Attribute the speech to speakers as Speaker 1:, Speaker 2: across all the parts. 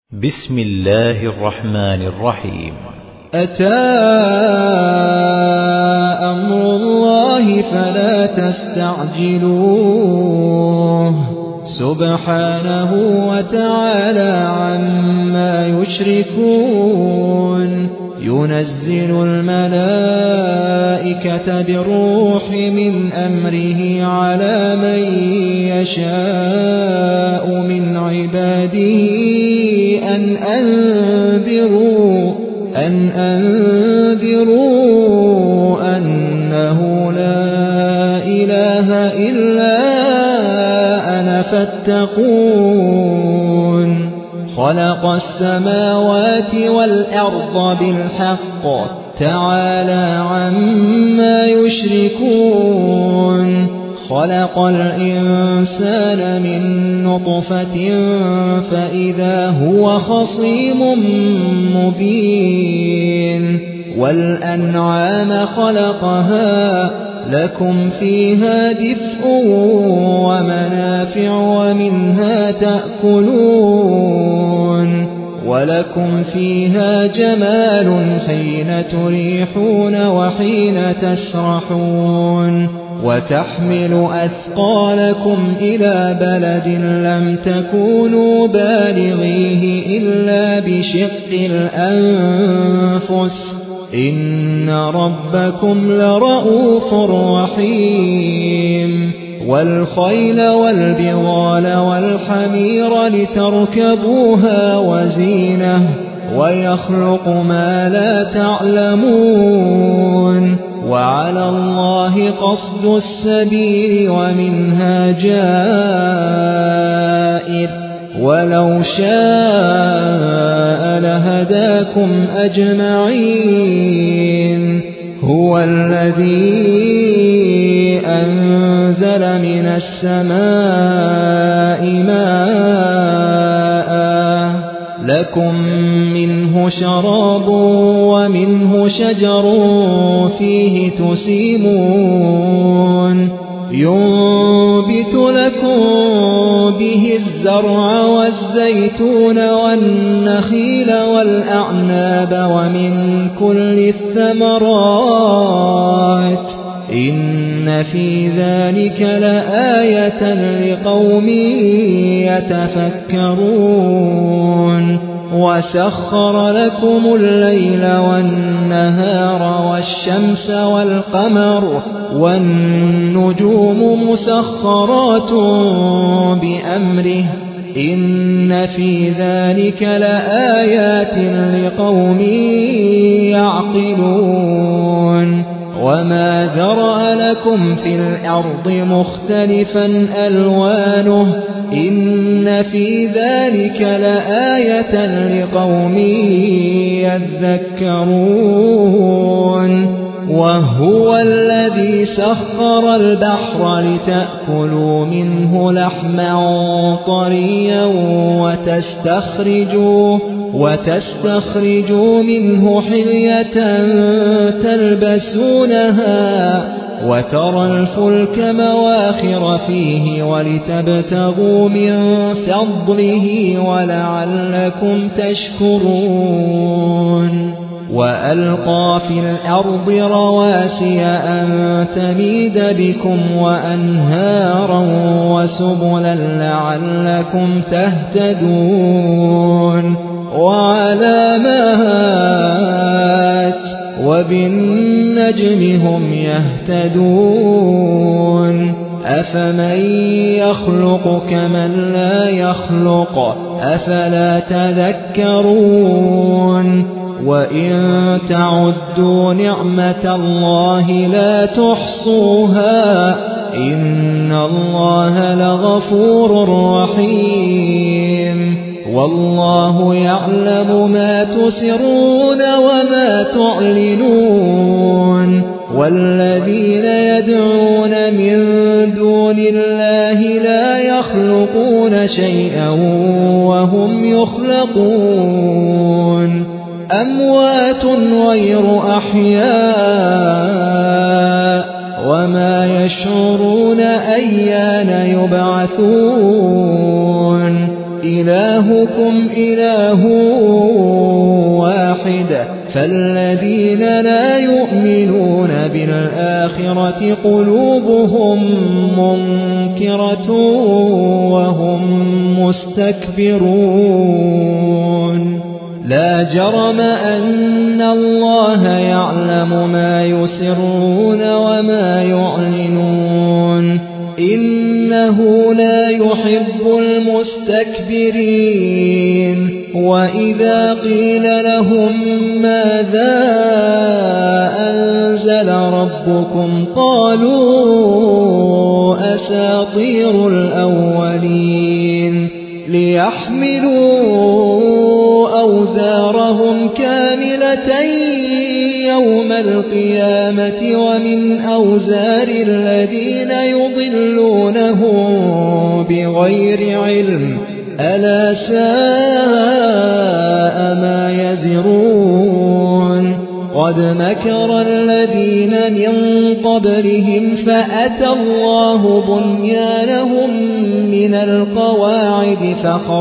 Speaker 1: بسم الله الرحمن الرحيم.
Speaker 2: أتى أمر الله فلا تستعجلوه سبحانه وتعالى عما يشركون. ينزل الملائكة بالروح من أمره على من يشاء من عباده أن أنذروا أنه لا إله إلا أنا فاتقون. خلق السماوات والأرض بالحق تعالى عما يشركون. خلق الإنسان من نطفة فإذا هو خصيم مبين. والأنعام خلقها لكم فيها دفء ومنافع ومنها تأكلون. ولكم فيها جمال حين تريحون وحين تسرحون. وتحمل أثقالكم إلى بلد لم تكونوا بالغيه إلا بشق الأنفس إن ربكم لرؤوف رحيم. والخيل والبغال والحمير لتركبوها وزينة ويخلق ما لا تعلمون. وعلى الله قصد السبيل ومنها جائر ولو شاء لهداكم أجمعين. هو الذي أنزل من السماء ماء لكم منه شراب ومنه شجر فيه تسيمون. ينبت لكم به الزرع والزيتون والنخيل والأعناب ومن كل الثمرات إن في ذلك لآية لقوم يتفكرون. وسخر لكم الليل والنهار والشمس والقمر والنجوم مسخرات بأمره إن في ذلك لآيات لقوم يعقلون. وما ذرأ لكم في الأرض مختلفا ألوانه إن في ذلك لآية لقوم يذكرون. وهو الذي سخر البحر لتأكلوا منه لحما طريا وتستخرجوا منه حلية تلبسونها وترى الفلك مواخر فيه ولتبتغوا من فضله ولعلكم تشكرون. وألقى في الأرض رواسي أن تميد بكم وأنهارا وسبلا لعلكم تهتدون. وعلامات وبالنجم هم يهتدون. أفمن يخلق كمن لا يخلق أفلا تذكرون. وإن تعدوا نعمة الله لا تحصوها إن الله لغفور رحيم. والله يعلم ما تسرون وما تعلنون. والذين يدعون من دون الله لا يخلقون شيئا وهم يخلقون. أموات غير أحياء وما يشعرون أيان يبعثون. إلهكم إله واحد فالذين لا يؤمنون بالآخرة قلوبهم منكرة وهم مستكبرون لا جرم أن الله يعلم ما يسرون وما يعلنون إنه لا يحب المستكبرين وإذا قيل لهم ماذا أنزل ربكم قالوا أساطير الأولين ليحملوا أوزارهم كاملة يوم القيامة ومن أوزار الذين يضلونهم بغير علم ألا ساء ما يزرون قد مكر الذين من قبلهم فأتى الله بنيانهم من القواعد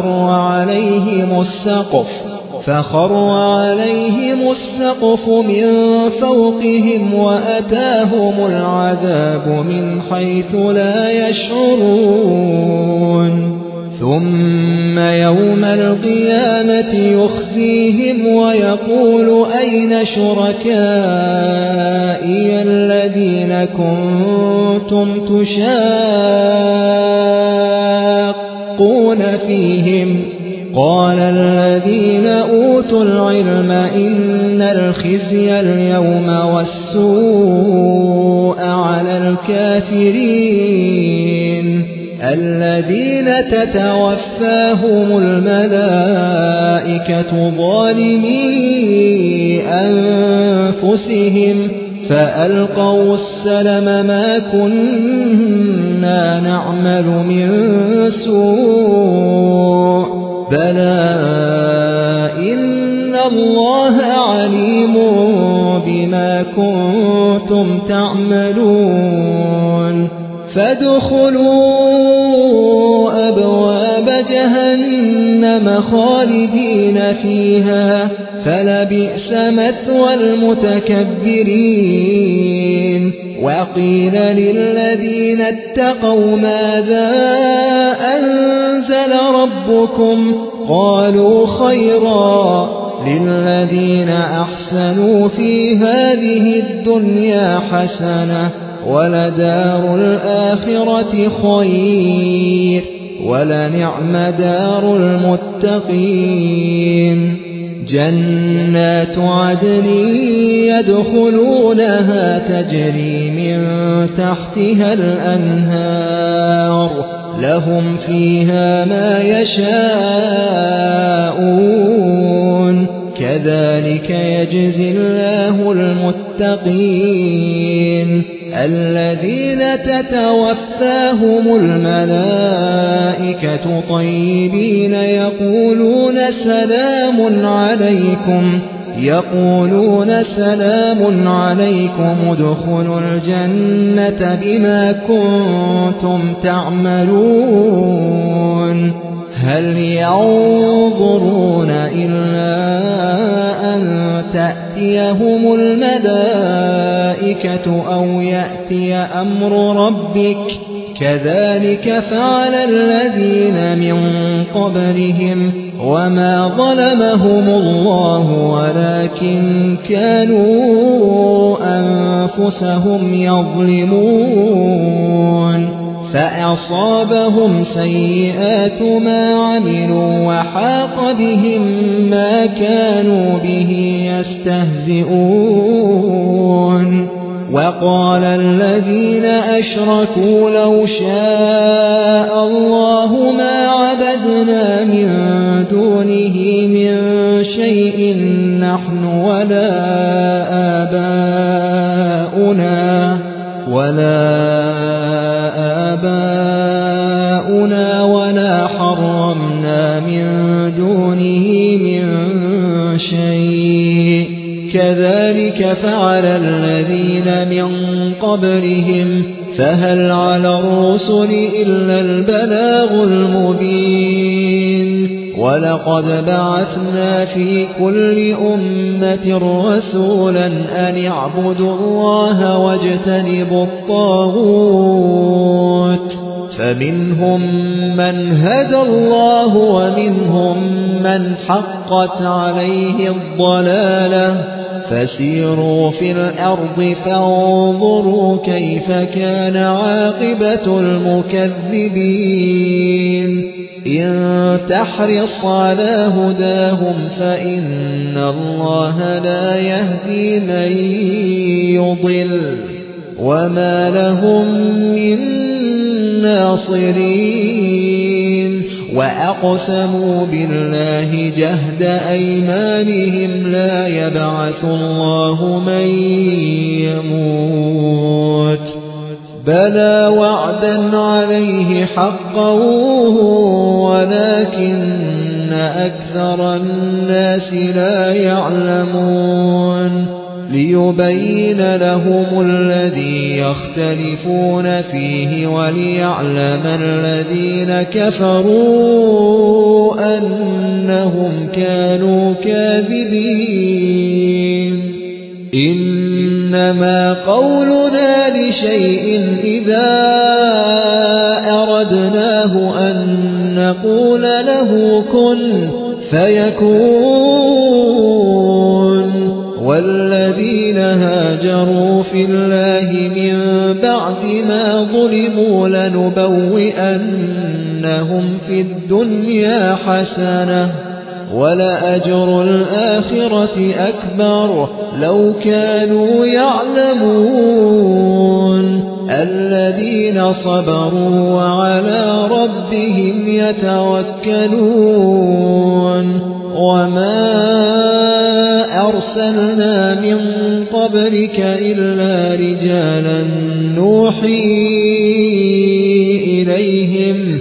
Speaker 2: فخر عليهم السقف من فوقهم وأتاهم العذاب من حيث لا يشعرون ثم يوم القيامة يخزيهم ويقول أين شركائي الذين كنتم تشاقون فيهم قال الذين أوتوا العلم إن الخزي اليوم والسوء على الكافرين الذين تتوفاهم الملائكة ظالمي أنفسهم فألقوا السلم ما كنا نعمل من سوء بلى إن الله عليم بما كنتم تعملون فادخلوا أبواب جهنم خالدين فيها فلبئس مثوى المتكبرين وقيل للذين اتقوا ماذا أنزل ربكم قالوا خيرا للذين أحسنوا في هذه الدنيا حسنة ولدار الآخرة خير ولنعم دار المتقين جنات عدن يدخلونها تجري من تحتها الأنهار لهم فيها ما يشاءون كذلك يجزي الله المتقين الذين تتوفاهم الملائكة طيبين يقولون سلام عليكم ادخلوا الجنة بما كنتم تعملون هل ينظرون إلا أن تأتيهم الملائكة أو يأتي أمر ربك كذلك فعل الذين من قبلهم وما ظلمهم الله ولكن كانوا أنفسهم يظلمون فأصابهم سيئات ما عملوا وحاق بهم ما كانوا به يستهزئون وقال الذين أشركوا لو شاء الله ما عبدنا من دونه من شيء نحن ولا آباؤنا ولا حرمنا من دونه من شيء كذلك فعل الذين من قبلهم فهل على الرسل إلا البلاغ المبين ولقد بعثنا في كل أمة رسولا أن اعبدوا الله واجتنبوا الطاغوت فمنهم من هدى الله ومنهم من حقت عليه الضلالة فسيروا في الأرض فانظروا كيف كان عاقبة المكذبين إن تحرص على هداهم فإن الله لا يهدي من يضل وما لهم من ناصرين وأقسموا بالله جهد أيمانهم لا يبعث الله من يموت بلى وعدا عليه حقا ولكن أكثر الناس لا يعلمون ليبين لهم الذي يختلفون فيه وليعلم الذين كفروا أنهم كانوا كاذبين إنما قولنا لشيء إذا أردناه أن نقول له كن فيكون والذين هاجروا في الله من بعد ما ظلموا لنبوئنهم في الدنيا حسنة ولأجر الآخرة أكبر لو كانوا يعلمون الذين صبروا وعلى ربهم يتوكلون وما أرسلنا من قبلك إلا رجالا نوحي إليهم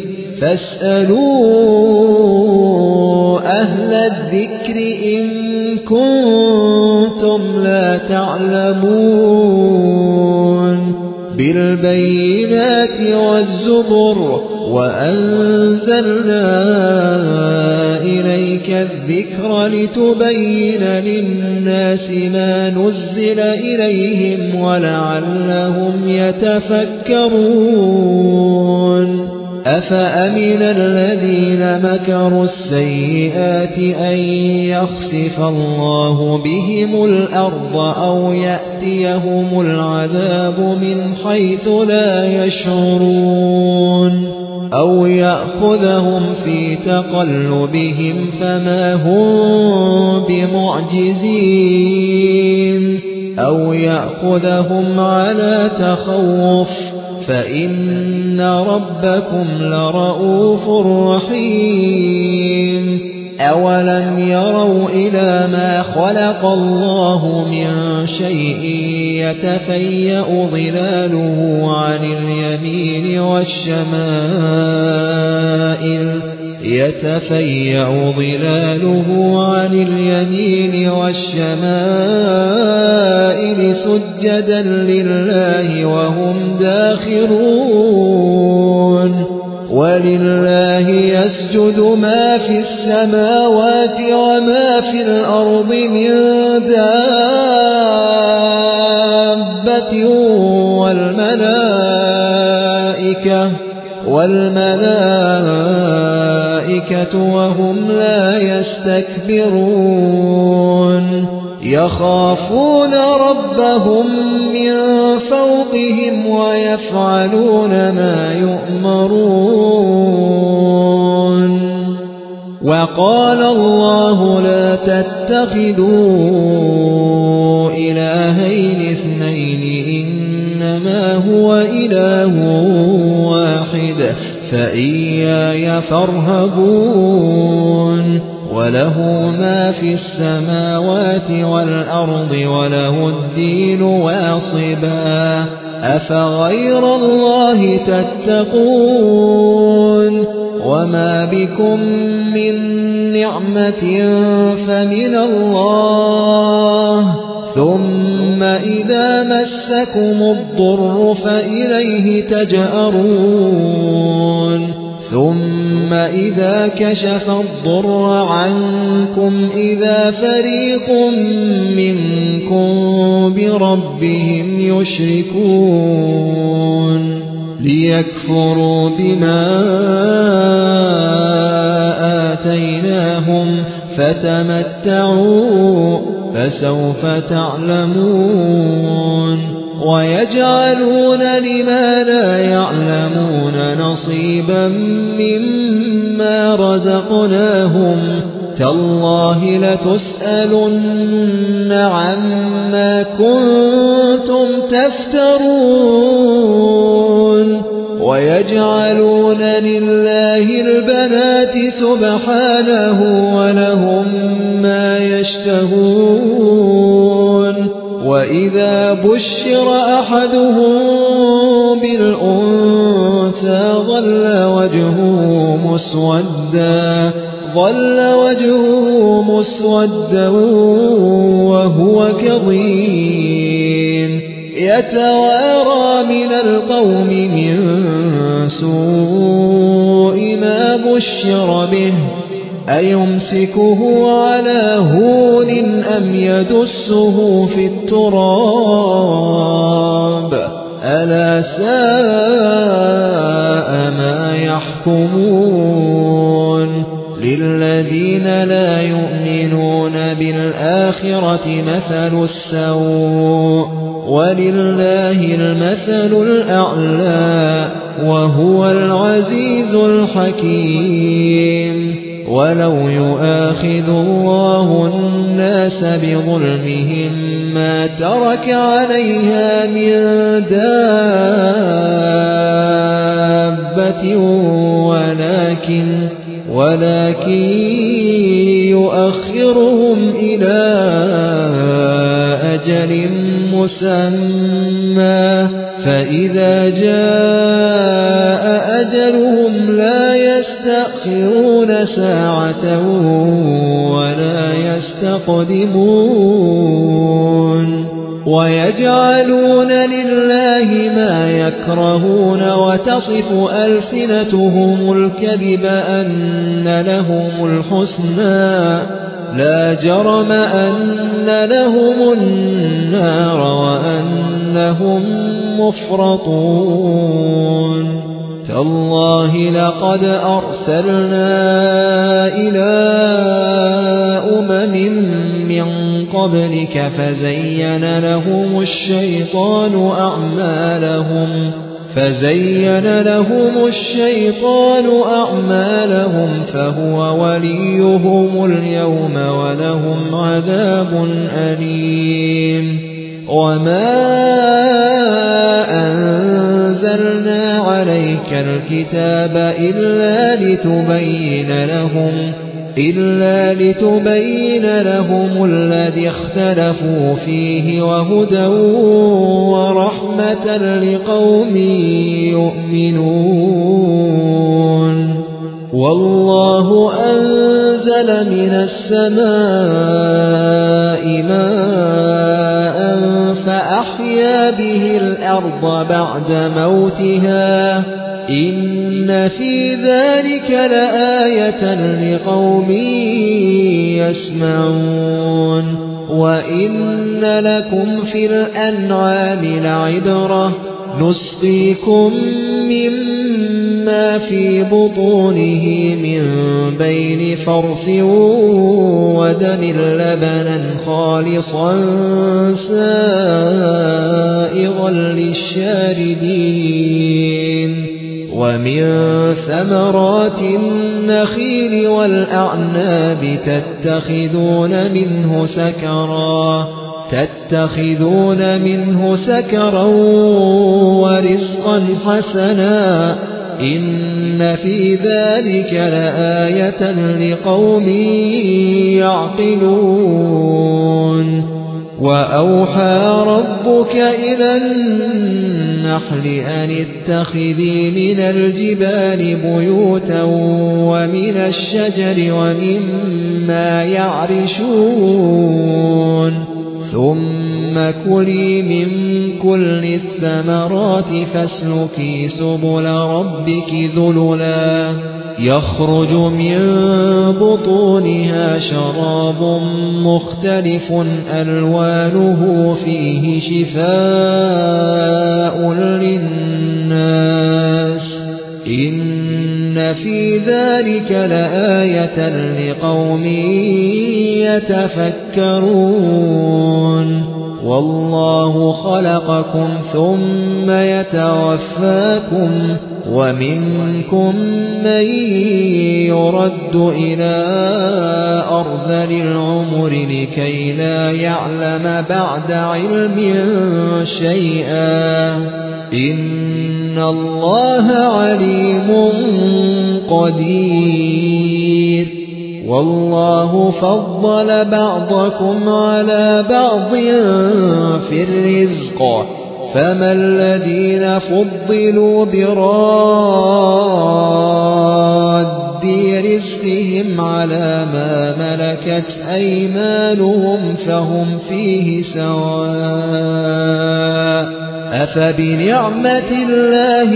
Speaker 2: فاسألوا أهل الذكر إن كنتم لا تعلمون بالبينات والزبر وأنزلنا إليك الذكر لتبين للناس ما نزل إليهم ولعلهم يتفكرون أفأمن الذين مكروا السيئات أن يخسف الله بهم الأرض أو يأتيهم العذاب من حيث لا يشعرون أو يأخذهم في تقلبهم فما هم بمعجزين أو يأخذهم على تخوف فإن ربكم لرؤوف رحيم أولم يروا إلى ما خلق الله من شيء يتفيأ ظلاله عن اليمين والشمائل سجدا لله وهم داخرون ولله يسجد ما في السماوات وما في الأرض من دابة والملائكة وهم لا يستكبرون يخافون ربهم من فوقهم ويفعلون ما يؤمرون وقال الله لا تتخذوا إلهين اثنين إنما هو إله واحد فإياي فارهبون وله ما في السماوات والأرض وله الدين واصبا أفغير الله تتقون وما بكم من نعمة فمن الله ثم إذا مسكم الضر فإليه تجأرون ثم إذا كشف الضر عنكم إذا فريق منكم بربهم يشركون ليكفروا بما آتيناهم فتمتعوا فسوف تعلمون ويجعلون لما لا يعلمون نصيبا مما رزقناهم تالله لتسألن عما كنتم تفترون ويجعلون لله البنات سبحانه ولهم ما يشتهون وإذا بشر أحدهم بالأنثى ظل وجهه مسودا وهو كظيم يتوارى من القوم من سوء ما بشر به أيمسكه على هون أم يدسه في التراب ألا ساء ما يحكمون للذين لا يؤمنون بالآخرة مثل السوء ولله المثل الأعلى وهو العزيز الحكيم ولو يؤاخذ الله الناس بظلمهم ما ترك عليها من دابة ولكن يؤخرهم إلى أجل مسمى فإذا جاء أجلهم لا يستأخرون ساعة ولا يستقدمون ويجعلون لله ما يكرهون وتصف ألسنتهم الكذب أن لهم الحسنى لا جرم أن لهم النار وأنهم مفرطون تالله لقد أرسلنا إلى أمم من قبلك فزين لهم الشيطان أعمالهم فهو وليهم اليوم ولهم عذاب أليم وما أنزلنا عليك الكتاب إلا لتبين لهم الذي اختلفوا فيه وهدى ورحمة لقوم يؤمنون والله أنزل من السماء ماء فأحيا به الأرض بعد موتها إن في ذلك لآية لقوم يسمعون وإن لكم في الأنعام لعبرة نسقيكم مما في بطونه من بين فرث ودم لبنا خالصا سائغا للشاربين ومن ثمرات النخيل والأعناب تتخذون منه سكرا ورزقا حسنا إن في ذلك لآية لقوم يعقلون وأوحى ربك إلى النحل أن اتخذي من الجبال بيوتا ومن الشجر ومما يعرشون ثم ثم كلي من كل الثمرات فاسلكي سبل ربك ذللا يخرج من بطونها شراب مختلف ألوانه فيه شفاء للناس إن في ذلك لآية لقوم يتفكرون والله خلقكم ثم يتوفاكم ومنكم من يرد إلى أرذل العمر لكي لا يعلم بعد علم شيئا إن الله عليم قدير والله فضل بعضكم على بعض في الرزق فما الذين فضلوا براد رزقهم على ما ملكت أيمانهم فهم فيه سواء أفبنعمة الله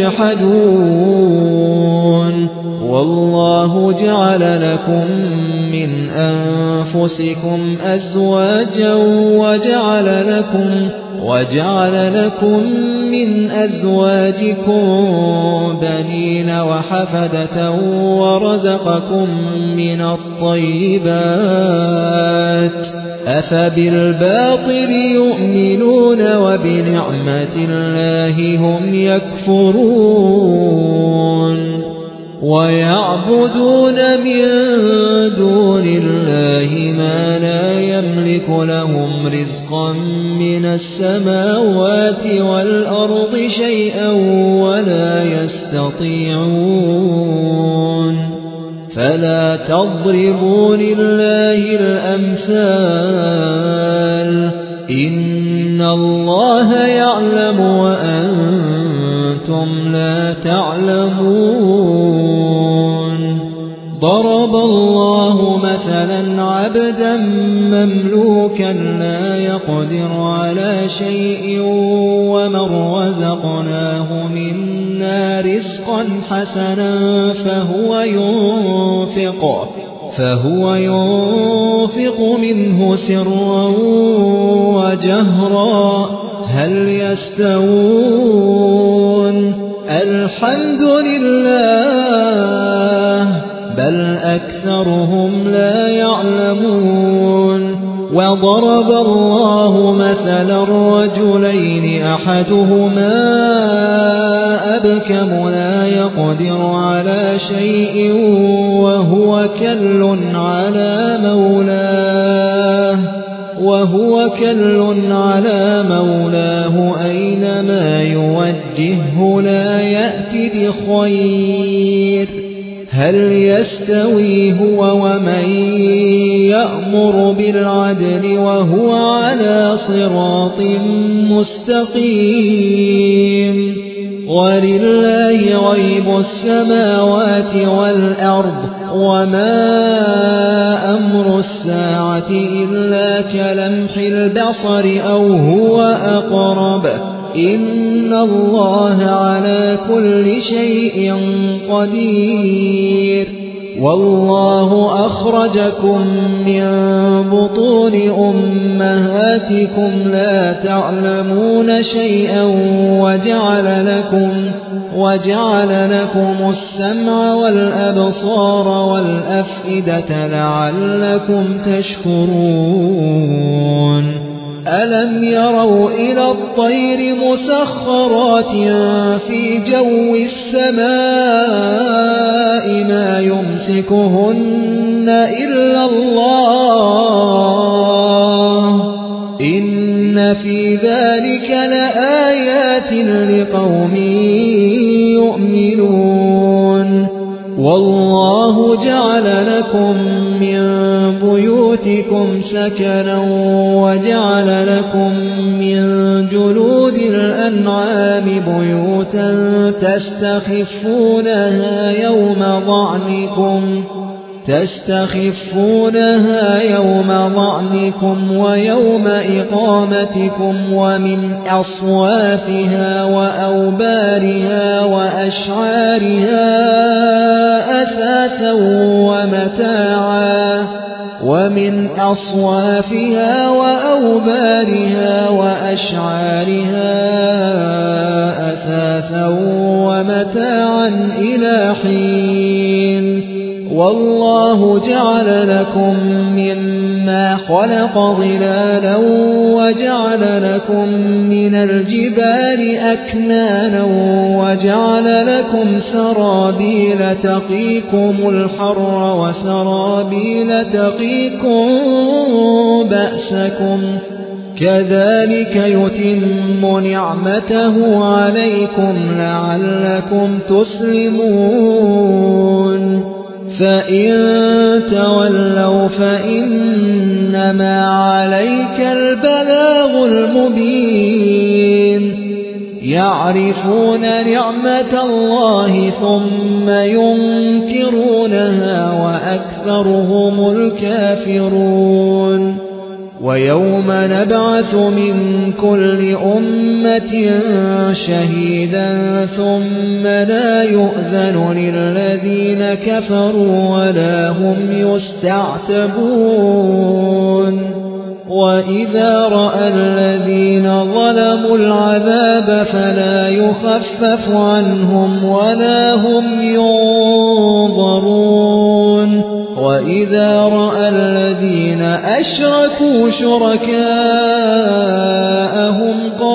Speaker 2: يجحدون والله جعل لكم من أنفسكم أزواجا وجعل لكم من أزواجكم بنين وحفدة ورزقكم من الطيبات أفبالباطل يؤمنون وبنعمة الله هم يكفرون ويعبدون من دون الله ما لا يملك لهم رزقا من السماوات والأرض شيئا ولا يستطيعون فلا تضربوا لله الأمثال إن الله يعلم وأنتم لا تعلمون ضرب الله مثلا عبدا مملوكا لا يقدر على شيء ومن رزقناه منا رزقا حسنا فهو ينفق منه سرا وجهرا هل يستوون الحمد لله بل أكثرهم لا يعلمون وضرب الله مثلا رجلين أحدهما أبكم لا يقدر على شيء وهو كل على مولاه أينما يوجهه لا يأتي بخير هل يستوي هو ومن يأمر بالعدل وهو على صراط مستقيم ولله غيب السماوات والأرض وما أمر الساعة إلا كلمح البصر أو هو أقرب إن الله على كل شيء قدير والله أخرجكم من بطون أمهاتكم لا تعلمون شيئا وجعل لكم السمع والأبصار والأفئدة لعلكم تشكرون ألم يروا إلى الطير مسخرات في جو السماء ما يمسكهن إلا الله إن في ذلك لآيات لقوم يؤمنون والله جعل لكم من بيوتكم سكنا وجعل لكم من جلود الأنعام بيوتا تستخفونها تستخفونها يوم ظعنكم ويوم إقامتكم ومن أصوافها وأوبارها وأشعارها أثاثا ومتاعا ومن أصوافها وأوبارها وأشعارها أثاثا ومتاعا إلى حين والله جعل لكم مما خلق ظلالا وجعل لكم من الجبال أكنانا وجعل لكم سرابيل تقيكم الحر وسرابيل تقيكم بأسكم كذلك يتم نعمته عليكم لعلكم تسلمون فإن تولوا فإنما عليك البلاغ المبين يعرفون نعمة الله ثم ينكرونها وأكثرهم الكافرون ويوم نبعث من كل أمة شهيدا ثم لا يؤذن للذين كفروا ولا هم يستعتبون وإذا رأى الذين ظلموا العذاب فلا يخفف عنهم ولا هم ينظرون وإذا رأى الذين أشركوا شركاءهم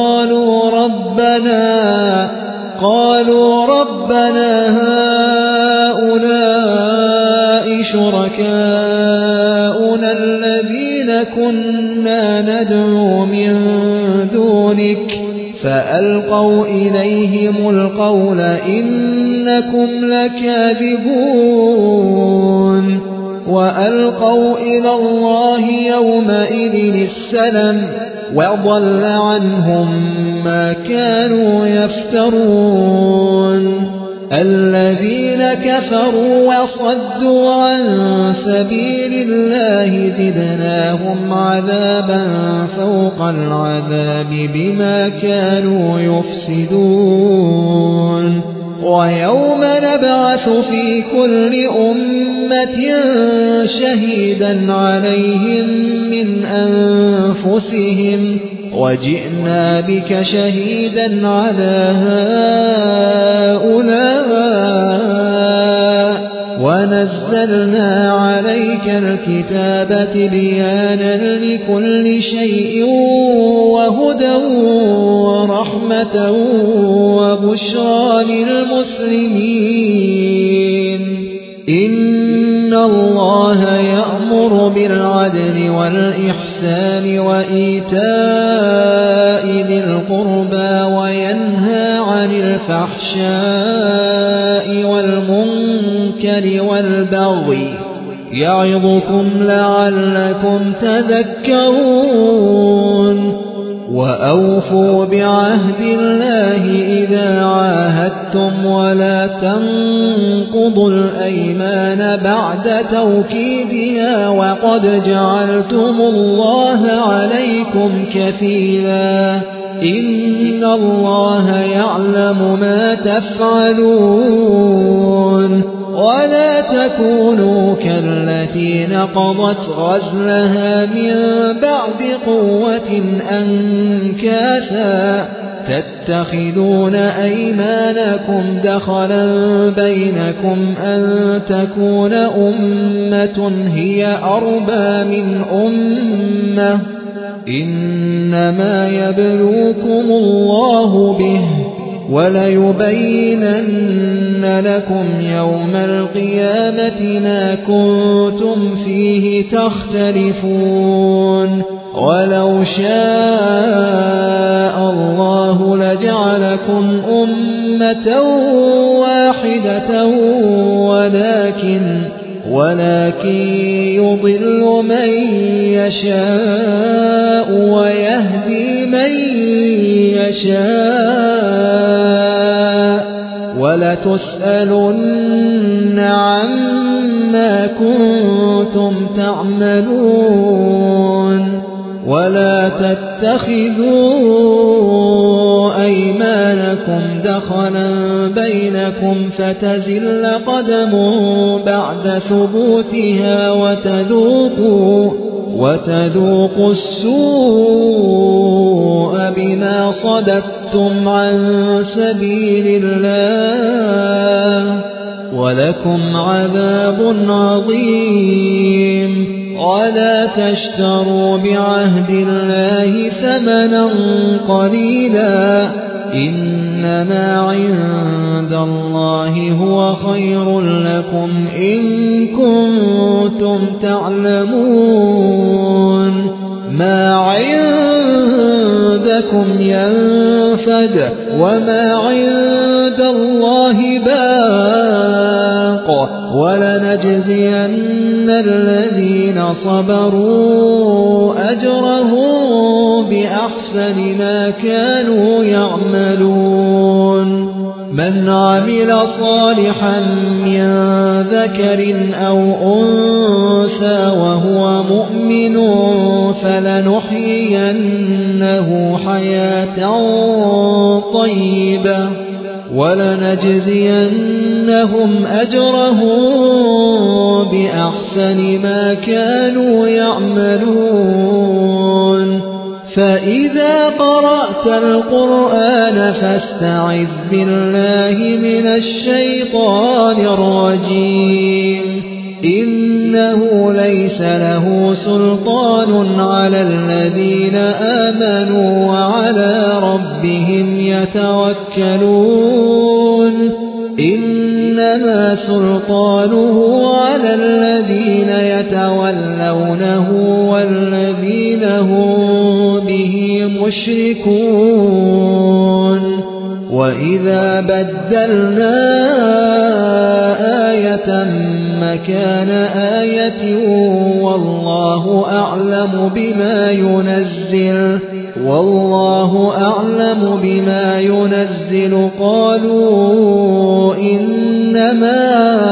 Speaker 2: قالوا ربنا هؤلاء شركاؤنا الذين كنا ندعو من دونك فألقوا إليهم القول إنكم لكاذبون وألقوا إلى الله يومئذ السلم وضل عنهم ما كانوا يفترون الذين كفروا وصدوا عن سبيل الله زدناهم عذابا فوق العذاب بما كانوا يفسدون ويوم نبعث في كل أمة شهيدا عليهم من أنفسهم وجئنا بك شهيدا على هؤلاء ونزلنا عليك الكتاب تبيانا لكل شيء وهدى ورحمة وبشرى للمسلمين إن الله يأمر بالعدل والإحسان وإيتاء ذي القربى وينهى عن الفحشاء والمنكر والبغي يعظكم لعلكم تذكرون وأوفوا بعهد الله إذا عاهدتم ولا تنقضوا الأيمان بعد توكيدها وقد جعلتم الله عليكم كفيلا إن الله يعلم ما تفعلون ولا تكونوا كالتي نقضت غزلها من بعد قوة أنكاثا تتخذون أيمانكم دخلا بينكم أن تكون أمة هي أربى من أمة إنما يبلوكم الله به وليبينن لكم يوم القيامة ما كنتم فيه تختلفون ولو شاء الله لجعلكم أمة واحدة ولكن يضل من يشاء ويهدي من يشاء وَلَتُسْأَلُنَّ عَمَّا كُنتُمْ تَعْمَلُونَ وَلَا تَتَّخِذُوا أَيْمَانَكُمْ دَخَلًا بَيْنَكُمْ فَتَزِلَّ قَدَمٌ بَعْدَ ثُبُوتِهَا وَتَذُوقُوا السُّوءَ بِمَا صَدَدتُّمْ عَن سَبِيلِ اللَّهِ وَلَكُمْ عَذَابٌ عَظِيمٌ وَلَا تَشْتَرُوا بِعَهْدِ اللَّهِ ثَمَنًا قَلِيلًا إِنَّمَا عِندَ اللَّهِ هُوَ خَيْرٌ لَكُمْ إِن كُنتُمْ تعلمون مَا عِندَكُمْ يَنفَدُ وَمَا عِندَ اللَّهِ بَاقٍ وَلَنَجْزِيَنَّ الَّذِينَ صَبَرُوا أَجْرَهُم بِأَحْسَنِ مَا كَانُوا يَعْمَلُونَ مَنْ عَمِلَ صَالِحًا مِّن ذَكَرٍ أَوْ أُنثَىٰ وَهُوَ مُؤْمِنٌ فَلَنُحْيِيَنَّهُ حَيَاةً طَيِّبَةً وَلَنَجْزِيَنَّهُمْ أَجْرَهُم بِأَحْسَنِ مَا كَانُوا يَعْمَلُونَ فَإِذَا قَرَأْتَ الْقُرْآنَ فَاسْتَعِذْ بِاللَّهِ مِنَ الشَّيْطَانِ الرَّجِيمِ إِنَّهُ لَيْسَ لَهُ سُلْطَانٌ عَلَى الَّذِينَ آمَنُوا وَعَلَىٰ رَبِّهِمْ يَتَوَكَّلُونَ إِنَّمَا سُلْطَانُهُ عَلَى الَّذِينَ يَتَوَلَّوْنَهُ وَالَّذِينَ هم بِهِ مُشْرِكُونَ وَإِذَا بَدَّلْنَا آيَةً مَّكَانَ آيَةٍ وَاللَّهُ أَعْلَمُ بِمَا يُنَزِّلُ قَالُوا إِنَّمَا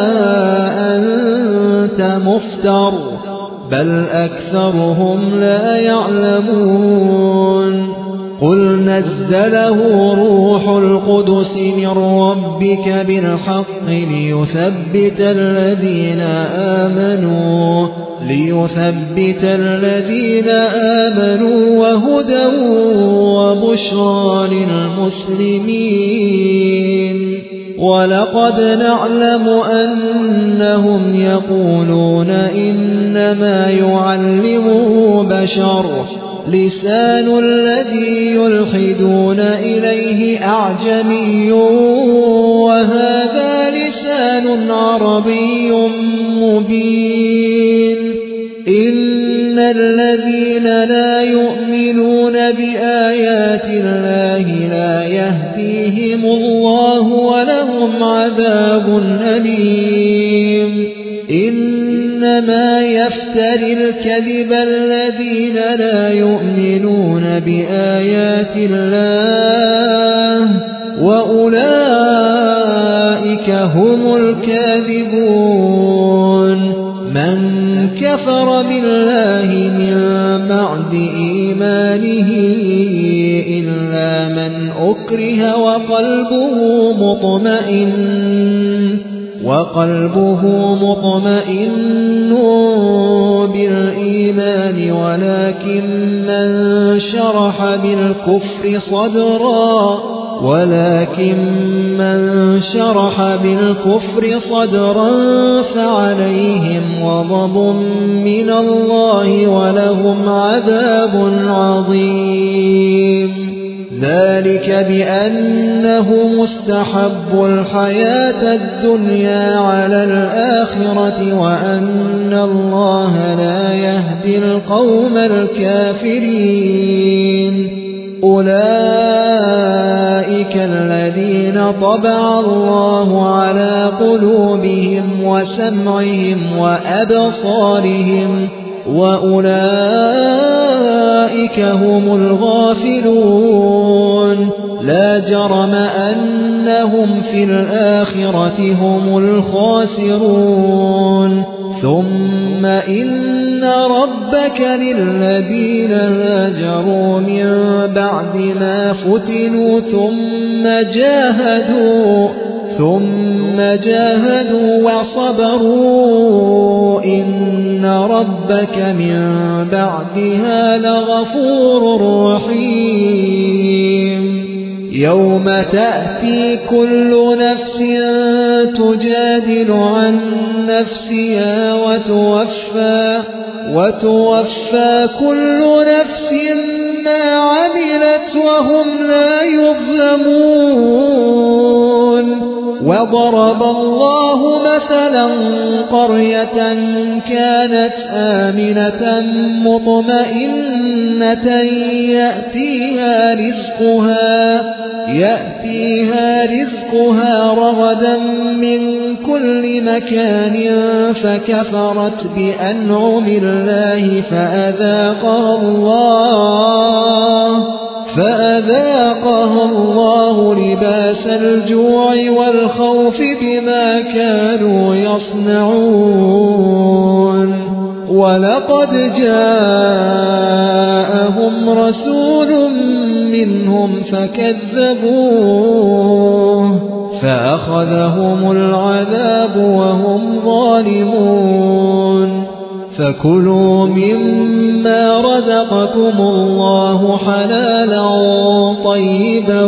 Speaker 2: أَنتَ مُفْتَرٍ بَلْ أَكْثَرُهُمْ لَا يَعْلَمُونَ قُلْ نَزَّلَهُ رُوحُ الْقُدُسِ مِن رَّبِّكَ بِالْحَقِّ لِيُثَبِّتَ الَّذِينَ آمَنُوا وَهُدًى وَبُشْرَىٰ لِلْمُسْلِمِينَ وَلَقَدْ نَعْلَمُ أَنَّهُمْ يَقُولُونَ إِنَّمَا يُعَلِّمُهُ بَشَرٌ لِّسَانُ الَّذِي يُلْحِدُونَ إِلَيْهِ أَعْجَمِيٌّ وَهَٰذَا لِسَانٌ عَرَبِيٌّ مُّبِينٌ إِنَّ الَّذِينَ لَا يُؤْمِنُونَ بِآيَاتِ اللَّهِ لَا يَهْدِيهِمُ اللَّهُ وَلَهُمْ عَذَابٌ أَلِيمٌ إِنَّمَا يَفْتَرِي الْكَذِبَ الَّذِينَ لَا يُؤْمِنُونَ بِآيَاتِ اللَّهِ وَأُولَٰئِكَ هُمُ الْكَاذِبُونَ مَن كَفَرَ بِاللَّهِ مِن بَعْدِ إِيمَانِهِ إِلَّا مَنْ أُكْرِهَ وَقَلْبُهُ مُطْمَئِنٌّ بِالْإِيمَانِ ولكن من شرح بالكفر صدرا فعليهم غضب من الله ولهم عذاب عظيم ذلك بأنهم استحبوا الحياة الدنيا على الآخرة وأن الله لا يهدي القوم الكافرين أولئك الذين طبع الله على قلوبهم وسمعهم وأبصارهم وأولئك أولئك هم الغافلون لا جرم أنهم في الآخرة هم الخاسرون ثم إن ربك للذين هاجروا من بعد ما فتنوا ثم جاهدوا وصبروا إن ربك من بعدها لغفور رحيم يوم تأتي كل نفس تجادل عن نفسها وتوفى كل نفس ما عملت وهم لا يظلمون وضرب الله مثلا قرية كانت آمنة مطمئنة يأتيها رزقها رغدا من كل مكان فكفرت بأنعم الله فأذاقها الله لباس الجوع والخوف بما كانوا يصنعون ولقد جاءهم رسول منهم فكذبوه فأخذهم العذاب وهم ظالمون فكلوا مما رزقكم الله حلالا طيبا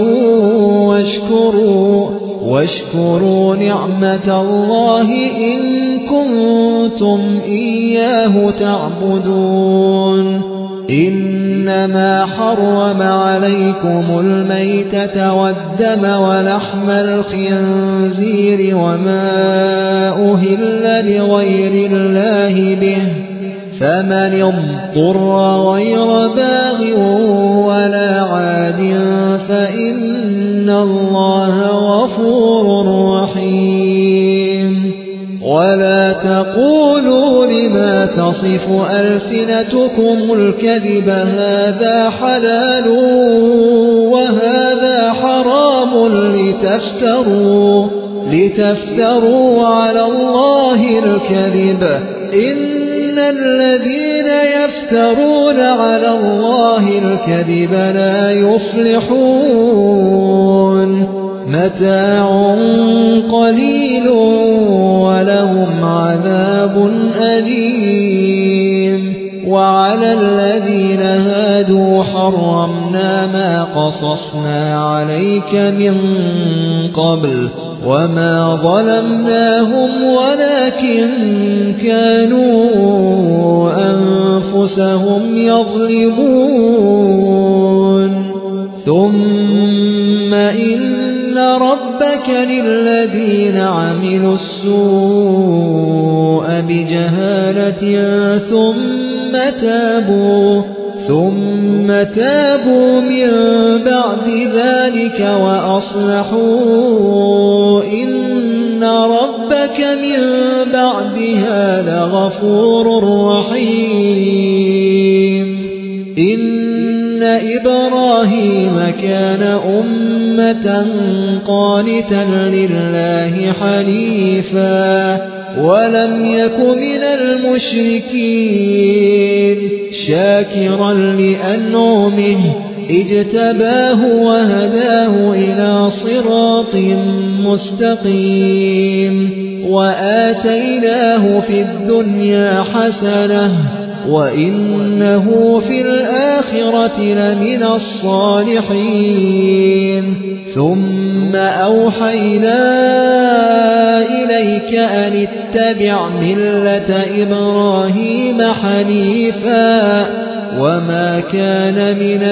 Speaker 2: واشكروا نعمة الله إن كنتم إياه تعبدون إنما حرم عليكم الميتة والدم ولحم الخنزير وما أهل لغير الله به فمن اضطر غير باغ ولا عاد فإن الله غفور رحيم ولا تقولوا لما تصف ألسنتكم الكذب هذا حلال وهذا حرام لتفتروا على الله الكذب إن الذين يفترون على الله الكذب لا يفلحون متاع قليل ولهم عذاب أليم وعلى الذين هادوا حرمنا ما قصصنا عليك من قبل وما ظلمناهم ولكن كانوا أنفسهم يظلمون ثم إن ربك للذين عملوا السوء بجهالة ثم تابوا من بعد ذلك وأصلحوا إن ربك من بعدها لغفور رحيم إن إبراهيم كان أمة قانتا لله حنيفا ولم يك من المشركين شاكرا لأنعمه اجتباه وهداه إلى صراط مستقيم وآتيناه في الدنيا حسنة وإنه في الآخرة لمن الصالحين ثم أوحينا إليك أن اتبع ملة إبراهيم حنيفا وما كان من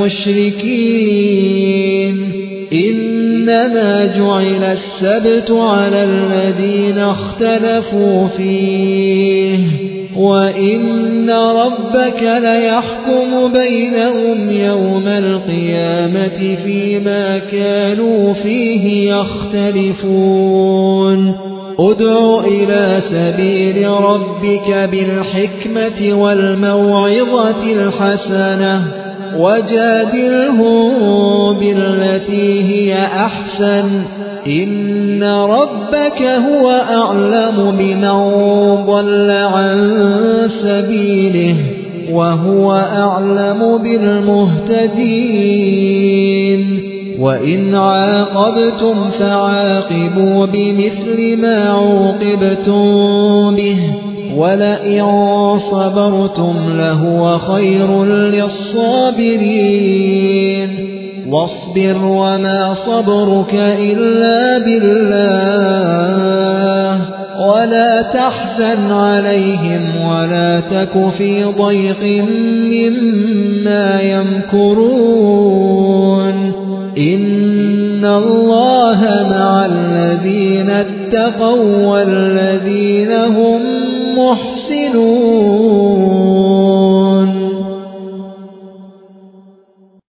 Speaker 2: المشركين إنما جعل السبت على الذين اختلفوا فيه وإن ربك ليحكم بينهم يوم القيامة فيما كانوا فيه يختلفون ادع إلى سبيل ربك بالحكمة والموعظة الحسنة وجادلهم بالتي هي أحسن إن ربك هو أعلم بمن ضل عن سبيله وهو أعلم بالمهتدين وإن عاقبتم فعاقبوا بمثل ما عوقبتم به ولئن صبرتم لهو خير للصابرين واصبر وما صبرك إلا بالله ولا تحزن عليهم ولا تك في ضيق مما يمكرون إن الله مع الذين اتقوا والذين هم محسنون